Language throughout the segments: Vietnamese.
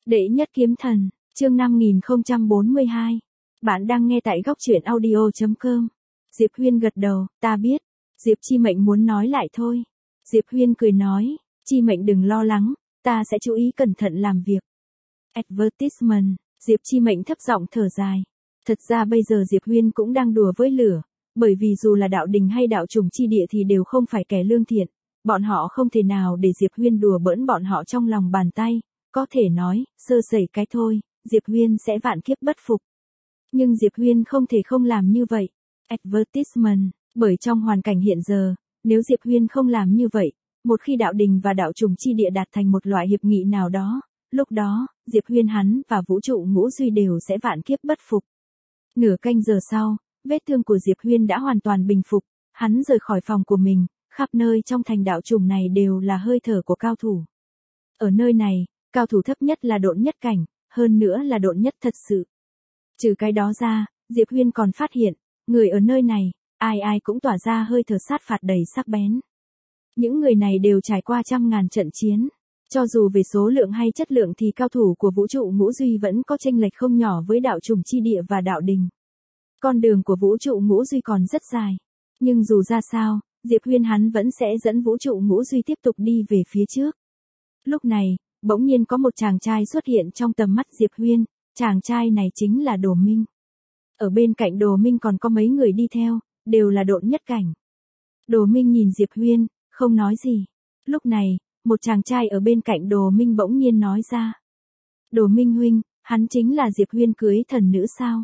Đệ nhất kiếm thần, chương 5042. Bạn đang nghe tại góc truyện audio.com. Diệp Huyên gật đầu, ta biết. Diệp Chi Mệnh muốn nói lại thôi. Diệp Huyên cười nói, Chi Mệnh đừng lo lắng, ta sẽ chú ý cẩn thận làm việc. Advertisement, Diệp Chi Mệnh thấp giọng thở dài. Thật ra bây giờ Diệp Huyên cũng đang đùa với lửa, bởi vì dù là đạo đình hay đạo chủng chi địa thì đều không phải kẻ lương thiện, bọn họ không thể nào để Diệp Huyên đùa bỡn bọn họ trong lòng bàn tay, có thể nói, sơ sẩy cái thôi, Diệp Huyên sẽ vạn kiếp bất phục. Nhưng Diệp Huyên không thể không làm như vậy. Advertisement, bởi trong hoàn cảnh hiện giờ, nếu Diệp Huyên không làm như vậy, một khi đạo đình và đạo chủng chi địa đạt thành một loại hiệp nghị nào đó, lúc đó, Diệp Huyên hắn và vũ trụ ngũ duy đều sẽ vạn kiếp bất phục. Nửa canh giờ sau, vết thương của Diệp Huyên đã hoàn toàn bình phục, hắn rời khỏi phòng của mình, khắp nơi trong thành đạo chủng này đều là hơi thở của cao thủ. Ở nơi này, cao thủ thấp nhất là độn nhất cảnh, hơn nữa là độn nhất thật sự. Trừ cái đó ra, Diệp Huyên còn phát hiện, người ở nơi này, ai ai cũng tỏa ra hơi thở sát phạt đầy sắc bén. Những người này đều trải qua trăm ngàn trận chiến. Cho dù về số lượng hay chất lượng thì cao thủ của vũ trụ ngũ duy vẫn có chênh lệch không nhỏ với đạo chủng chi địa và đạo đình. Con đường của vũ trụ ngũ duy còn rất dài. Nhưng dù ra sao, Diệp Huyên hắn vẫn sẽ dẫn vũ trụ ngũ duy tiếp tục đi về phía trước. Lúc này, bỗng nhiên có một chàng trai xuất hiện trong tầm mắt Diệp Huyên, chàng trai này chính là Đồ Minh. Ở bên cạnh Đồ Minh còn có mấy người đi theo, đều là độn nhất cảnh. Đồ Minh nhìn Diệp Huyên, không nói gì. Lúc này, một chàng trai ở bên cạnh Đồ Minh bỗng nhiên nói ra. Đồ Minh huynh, hắn chính là Diệp Huyên cưới thần nữ sao?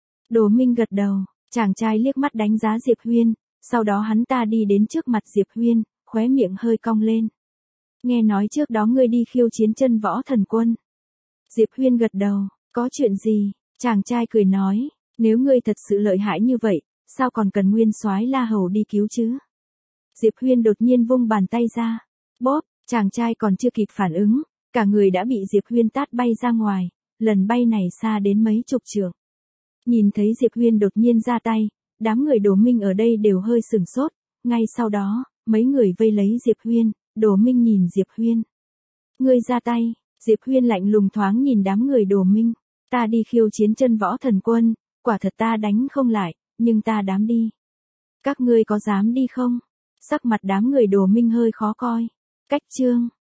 Đồ Minh gật đầu, chàng trai liếc mắt đánh giá Diệp Huyên, sau đó hắn ta đi đến trước mặt Diệp Huyên, khóe miệng hơi cong lên. Nghe nói trước đó ngươi đi khiêu chiến chân võ thần quân. Diệp Huyên gật đầu, có chuyện gì? Chàng trai cười nói, nếu ngươi thật sự lợi hại như vậy, sao còn cần nguyên soái La Hầu đi cứu chứ? Diệp Huyên đột nhiên vung bàn tay ra. Bóp, chàng trai còn chưa kịp phản ứng, cả người đã bị Diệp Huyên tát bay ra ngoài, lần bay này xa đến mấy chục trượng. Nhìn thấy Diệp Huyên đột nhiên ra tay, đám người Đồ Minh ở đây đều hơi sửng sốt, ngay sau đó, mấy người vây lấy Diệp Huyên, Đồ Minh nhìn Diệp Huyên. Ngươi ra tay, Diệp Huyên lạnh lùng thoáng nhìn đám người Đồ Minh, ta đi khiêu chiến chân võ thần quân, quả thật ta đánh không lại, nhưng ta dám đi. Các ngươi có dám đi không? Sắc mặt đám người Đồ Minh hơi khó coi. Cách chương